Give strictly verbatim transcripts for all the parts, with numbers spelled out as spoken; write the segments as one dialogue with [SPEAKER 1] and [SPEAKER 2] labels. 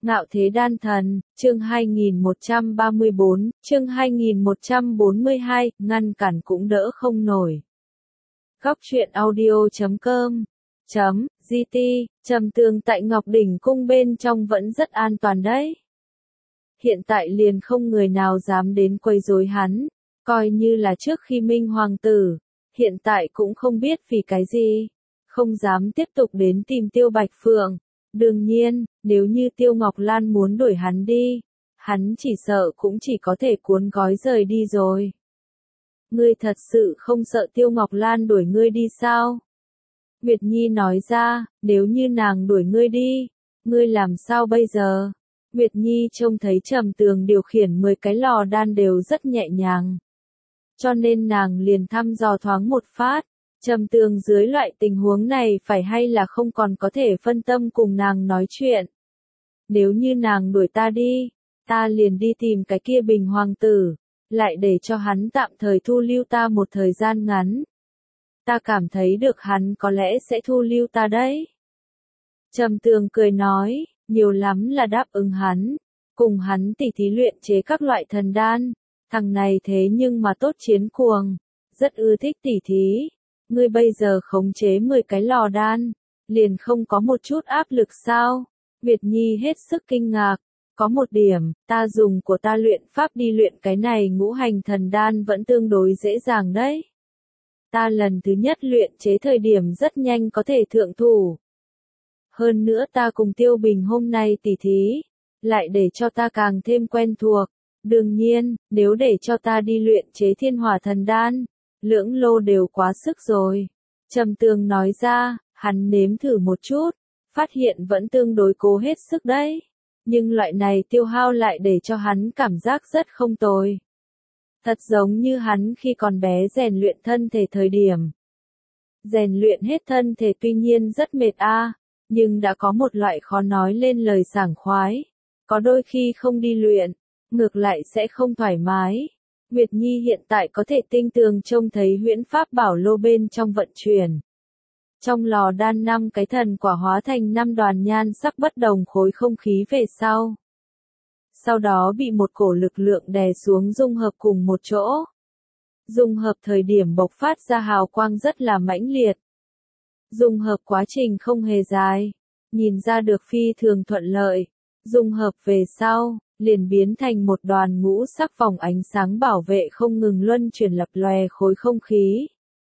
[SPEAKER 1] Ngạo thế đan thần, chương hai nghìn một trăm ba mươi bốn, chương hai nghìn một trăm bốn mươi hai, ngăn cản cũng đỡ không nổi. Góc truyện audio chấm com chấm gt, Trầm Tường tại Ngọc Đỉnh cung bên trong vẫn rất an toàn đấy. Hiện tại liền không người nào dám đến quấy rối hắn, coi như là trước khi Minh Hoàng tử, hiện tại cũng không biết vì cái gì, không dám tiếp tục đến tìm Tiêu Bạch Phượng. Đương nhiên, nếu như Tiêu Ngọc Lan muốn đuổi hắn đi, hắn chỉ sợ cũng chỉ có thể cuốn gói rời đi rồi. Ngươi thật sự không sợ Tiêu Ngọc Lan đuổi ngươi đi sao? Nguyệt Nhi nói ra, nếu như nàng đuổi ngươi đi, ngươi làm sao bây giờ? Nguyệt Nhi trông thấy Trầm Tường điều khiển mười cái lò đan đều rất nhẹ nhàng. Cho nên nàng liền thăm dò thoáng một phát. Trầm Tường dưới loại tình huống này phải hay là không còn có thể phân tâm cùng nàng nói chuyện. Nếu như nàng đuổi ta đi, ta liền đi tìm cái kia Bình Hoàng tử, lại để cho hắn tạm thời thu lưu ta một thời gian ngắn. Ta cảm thấy được hắn có lẽ sẽ thu lưu ta đấy. Trầm Tường cười nói, nhiều lắm là đáp ứng hắn, cùng hắn tỉ thí luyện chế các loại thần đan, thằng này thế nhưng mà tốt chiến cuồng, rất ưa thích tỉ thí. Ngươi bây giờ khống chế mười cái lò đan, liền không có một chút áp lực sao? Nguyệt Nhi hết sức kinh ngạc, có một điểm, ta dùng của ta luyện pháp đi luyện cái này ngũ hành thần đan vẫn tương đối dễ dàng đấy. Ta lần thứ nhất luyện chế thời điểm rất nhanh có thể thượng thủ. Hơn nữa ta cùng Tiêu Bình hôm nay tỉ thí, lại để cho ta càng thêm quen thuộc. Đương nhiên, nếu để cho ta đi luyện chế thiên hỏa thần đan, lưỡng lô đều quá sức rồi. Trầm Tường nói ra, hắn nếm thử một chút, phát hiện vẫn tương đối cố hết sức đấy. Nhưng loại này tiêu hao lại để cho hắn cảm giác rất không tồi. Thật giống như hắn khi còn bé rèn luyện thân thể thời điểm. Rèn luyện hết thân thể tuy nhiên rất mệt a, nhưng đã có một loại khó nói lên lời sảng khoái. Có đôi khi không đi luyện, ngược lại sẽ không thoải mái. Nguyệt Nhi hiện tại có thể tinh tường trông thấy huyễn pháp bảo lô bên trong vận chuyển. Trong lò đan năm cái thần quả hóa thành năm đoàn nhan sắc bất đồng khối không khí về sau. Sau đó bị một cổ lực lượng đè xuống dung hợp cùng một chỗ. Dung hợp thời điểm bộc phát ra hào quang rất là mãnh liệt. Dung hợp quá trình không hề dài, nhìn ra được phi thường thuận lợi. Dung hợp về sau, liền biến thành một đoàn ngũ sắc vòng ánh sáng bảo vệ không ngừng luân chuyển lập lòe khối không khí.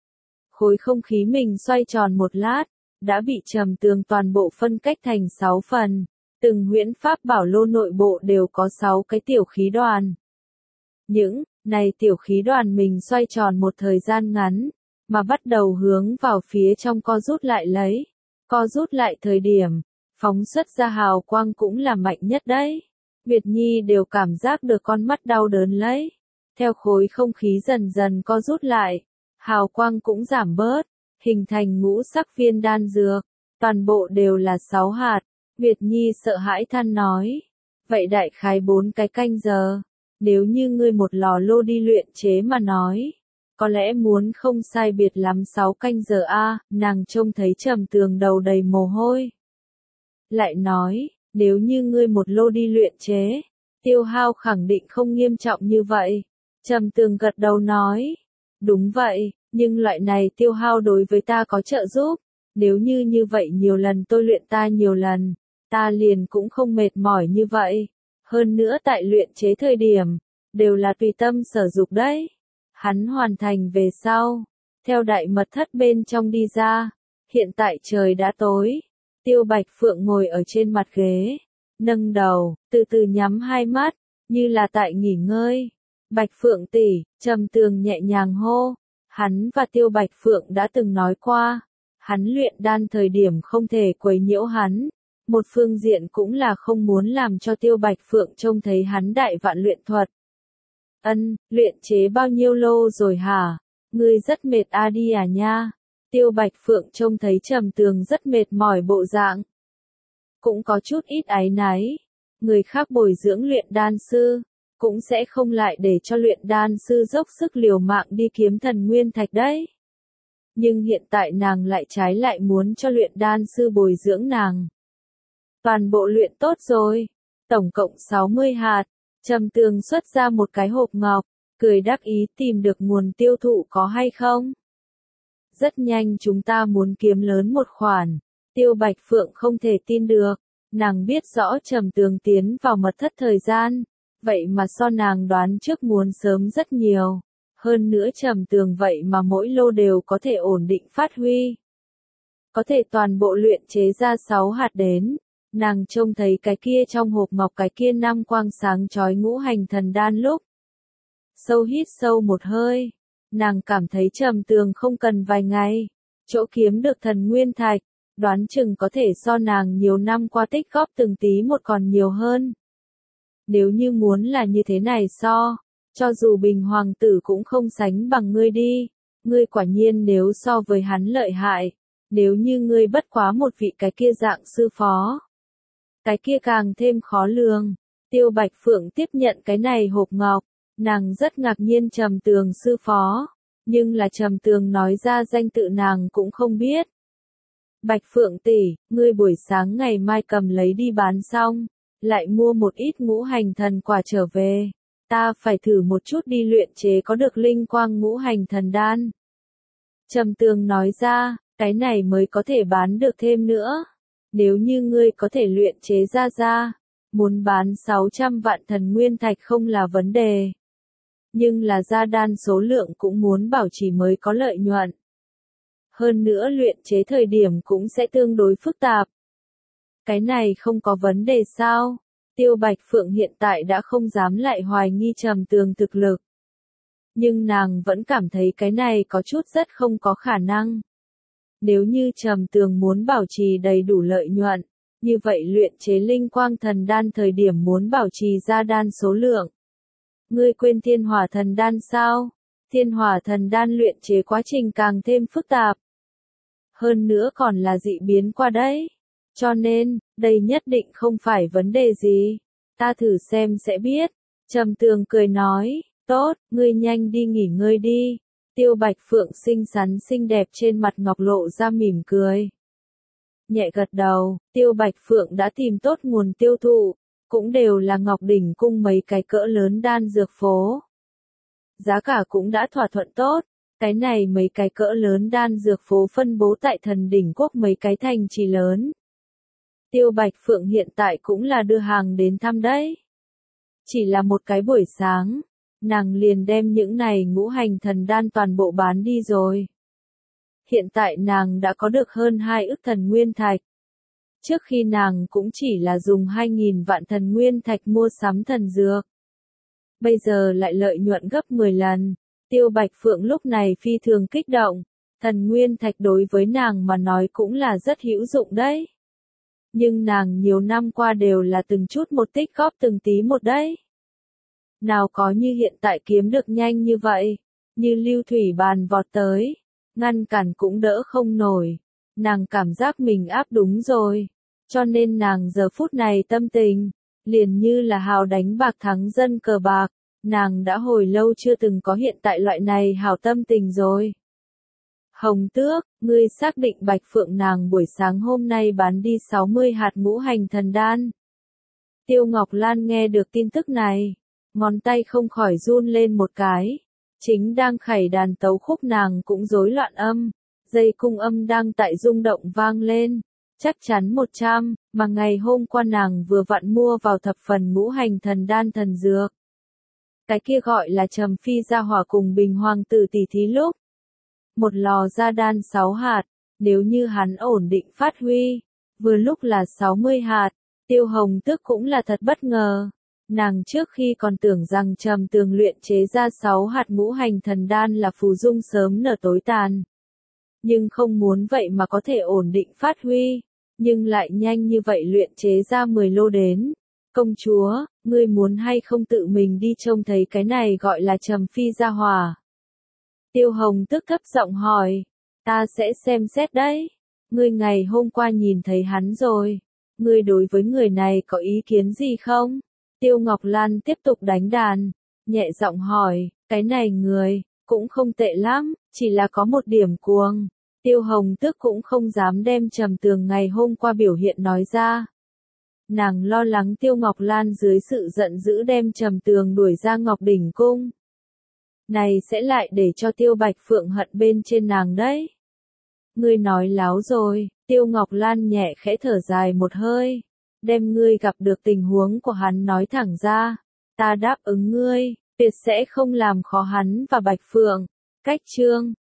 [SPEAKER 1] Khối không khí mình xoay tròn một lát, đã bị Trầm Tường toàn bộ phân cách thành sáu phần. Từng huyễn pháp bảo lô nội bộ đều có sáu cái tiểu khí đoàn. Những này tiểu khí đoàn mình xoay tròn một thời gian ngắn, mà bắt đầu hướng vào phía trong co rút lại lấy. Co rút lại thời điểm, phóng xuất ra hào quang cũng là mạnh nhất đấy. Nguyệt Nhi đều cảm giác được con mắt đau đớn lấy. Theo khối không khí dần dần co rút lại, hào quang cũng giảm bớt, hình thành ngũ sắc viên đan dược. Toàn bộ đều là sáu hạt. Nguyệt Nhi sợ hãi than nói. Vậy đại khái bốn cái canh giờ. Nếu như ngươi một lò lô đi luyện chế mà nói, có lẽ muốn không sai biệt lắm sáu canh giờ a. Nàng trông thấy Trầm Tường đầu đầy mồ hôi. Lại nói, nếu như ngươi một lô đi luyện chế, tiêu hao khẳng định không nghiêm trọng như vậy. Trầm Tường gật đầu nói, đúng vậy, nhưng loại này tiêu hao đối với ta có trợ giúp. Nếu như như vậy nhiều lần tôi luyện ta nhiều lần, ta liền cũng không mệt mỏi như vậy. Hơn nữa tại luyện chế thời điểm, đều là tùy tâm sở dục đấy. Hắn hoàn thành về sau, theo đại mật thất bên trong đi ra, hiện tại trời đã tối. Tiêu Bạch Phượng ngồi ở trên mặt ghế, nâng đầu, từ từ nhắm hai mắt, như là tại nghỉ ngơi. Bạch Phượng tỷ, Trầm Tường nhẹ nhàng hô. Hắn và Tiêu Bạch Phượng đã từng nói qua, hắn luyện đan thời điểm không thể quấy nhiễu hắn. Một phương diện cũng là không muốn làm cho Tiêu Bạch Phượng trông thấy hắn đại vạn luyện thuật. Ân, luyện chế bao nhiêu lô rồi hả? Ngươi rất mệt a đi à nha? Tiêu Bạch Phượng trông thấy Trầm Tường rất mệt mỏi bộ dạng. Cũng có chút ít áy náy. Người khác bồi dưỡng luyện đan sư, cũng sẽ không lại để cho luyện đan sư dốc sức liều mạng đi kiếm thần nguyên thạch đấy. Nhưng hiện tại nàng lại trái lại muốn cho luyện đan sư bồi dưỡng nàng. Toàn bộ luyện tốt rồi, tổng cộng sáu mươi hạt. Trầm Tường xuất ra một cái hộp ngọc, cười đắc ý tìm được nguồn tiêu thụ có hay không? Rất nhanh chúng ta muốn kiếm lớn một khoản. Tiêu Bạch Phượng không thể tin được, nàng biết rõ Trầm Tường tiến vào mật thất thời gian, vậy mà so nàng đoán trước muốn sớm rất nhiều. Hơn nữa Trầm Tường vậy mà mỗi lô đều có thể ổn định phát huy. Có thể toàn bộ luyện chế ra sáu hạt đến. Nàng trông thấy cái kia trong hộp ngọc cái kia năm quang sáng chói ngũ hành thần đan lúc. Sâu hít sâu một hơi. Nàng cảm thấy Trầm Tường không cần vài ngày. Chỗ kiếm được thần nguyên thạch. Đoán chừng có thể so nàng nhiều năm qua tích góp từng tí một còn nhiều hơn. Nếu như muốn là như thế này so. Cho dù Bình Hoàng tử cũng không sánh bằng ngươi đi. Ngươi quả nhiên nếu so với hắn lợi hại. Nếu như ngươi bất quá một vị cái kia dạng sư phó. Cái kia càng thêm khó lường. Tiêu Bạch Phượng tiếp nhận cái này hộp ngọc. Nàng rất ngạc nhiên Trầm Tường sư phó. Nhưng là Trầm Tường nói ra danh tự nàng cũng không biết. Bạch Phượng tỷ, ngươi buổi sáng ngày mai cầm lấy đi bán xong. Lại mua một ít ngũ hành thần quả trở về. Ta phải thử một chút đi luyện chế có được linh quang ngũ hành thần đan. Trầm Tường nói ra, cái này mới có thể bán được thêm nữa. Nếu như ngươi có thể luyện chế ra ra, muốn bán sáu trăm vạn thần nguyên thạch không là vấn đề. Nhưng là ra đan số lượng cũng muốn bảo trì mới có lợi nhuận. Hơn nữa luyện chế thời điểm cũng sẽ tương đối phức tạp. Cái này không có vấn đề sao? Tiêu Bạch Phượng hiện tại đã không dám lại hoài nghi Trầm Tường thực lực. Nhưng nàng vẫn cảm thấy cái này có chút rất không có khả năng. Nếu như Trầm Tường muốn bảo trì đầy đủ lợi nhuận, như vậy luyện chế linh quang thần đan thời điểm muốn bảo trì ra đan số lượng. Ngươi quên thiên hỏa thần đan sao? Thiên hỏa thần đan luyện chế quá trình càng thêm phức tạp. Hơn nữa còn là dị biến qua đấy. Cho nên, đây nhất định không phải vấn đề gì. Ta thử xem sẽ biết. Trầm Tường cười nói, tốt, ngươi nhanh đi nghỉ ngơi đi. Tiêu Bạch Phượng xinh xắn xinh đẹp trên mặt ngọc lộ ra mỉm cười. Nhẹ gật đầu, Tiêu Bạch Phượng đã tìm tốt nguồn tiêu thụ, cũng đều là Ngọc Đỉnh cung mấy cái cỡ lớn đan dược phố. Giá cả cũng đã thỏa thuận tốt, cái này mấy cái cỡ lớn đan dược phố phân bố tại Thần Đỉnh Quốc mấy cái thành trì lớn. Tiêu Bạch Phượng hiện tại cũng là đưa hàng đến thăm đấy. Chỉ là một cái buổi sáng. Nàng liền đem những này ngũ hành thần đan toàn bộ bán đi rồi. Hiện tại nàng đã có được hơn hai ức thần nguyên thạch. Trước khi nàng cũng chỉ là dùng hai nghìn vạn thần nguyên thạch mua sắm thần dược. Bây giờ lại lợi nhuận gấp mười lần. Tiêu Bạch Phượng lúc này phi thường kích động. Thần nguyên thạch đối với nàng mà nói cũng là rất hữu dụng đấy. Nhưng nàng nhiều năm qua đều là từng chút một tích góp từng tí một đấy. Nào có như hiện tại kiếm được nhanh như vậy, như lưu thủy bàn vọt tới, ngăn cản cũng đỡ không nổi. Nàng cảm giác mình áp đúng rồi, cho nên nàng giờ phút này tâm tình, liền như là hào đánh bạc thắng dân cờ bạc, nàng đã hồi lâu chưa từng có hiện tại loại này hào tâm tình rồi. Hồng Tước, ngươi xác định Bạch Phượng nàng buổi sáng hôm nay bán đi sáu mươi hạt ngũ hành thần đan. Tiêu Ngọc Lan nghe được tin tức này. Ngón tay không khỏi run lên một cái. Chính đang khẩy đàn tấu khúc nàng cũng rối loạn âm. Dây cung âm đang tại rung động vang lên. Chắc chắn một trăm, mà ngày hôm qua nàng vừa vặn mua vào thập phần ngũ hành thần đan thần dược. Cái kia gọi là Trầm Phi gia hỏa cùng Bình Hoàng tử tỷ thí lúc. Một lò ra đan sáu hạt, nếu như hắn ổn định phát huy, vừa lúc là sáu mươi hạt. Tiêu Hồng Tước cũng là thật bất ngờ. Nàng trước khi còn tưởng rằng Trầm Tường luyện chế ra sáu hạt ngũ hành thần đan là phù dung sớm nở tối tàn. Nhưng không muốn vậy mà có thể ổn định phát huy, nhưng lại nhanh như vậy luyện chế ra mười lô đến. Công chúa, ngươi muốn hay không tự mình đi trông thấy cái này gọi là Trầm Phi gia hỏa? Tiêu Hồng Tước thấp giọng hỏi, ta sẽ xem xét đấy. Ngươi ngày hôm qua nhìn thấy hắn rồi, ngươi đối với người này có ý kiến gì không? Tiêu Ngọc Lan tiếp tục đánh đàn, nhẹ giọng hỏi, cái này người, cũng không tệ lắm, chỉ là có một điểm cuồng. Tiêu Hồng Tước cũng không dám đem Trầm Tường ngày hôm qua biểu hiện nói ra. Nàng lo lắng Tiêu Ngọc Lan dưới sự giận dữ đem Trầm Tường đuổi ra Ngọc Đỉnh Cung. Này sẽ lại để cho Tiêu Bạch Phượng hận bên trên nàng đấy. Ngươi nói láo rồi, Tiêu Ngọc Lan nhẹ khẽ thở dài một hơi. Đem ngươi gặp được tình huống của hắn nói thẳng ra. Ta đáp ứng ngươi, tuyệt sẽ không làm khó hắn và Bạch Phượng. Cách chương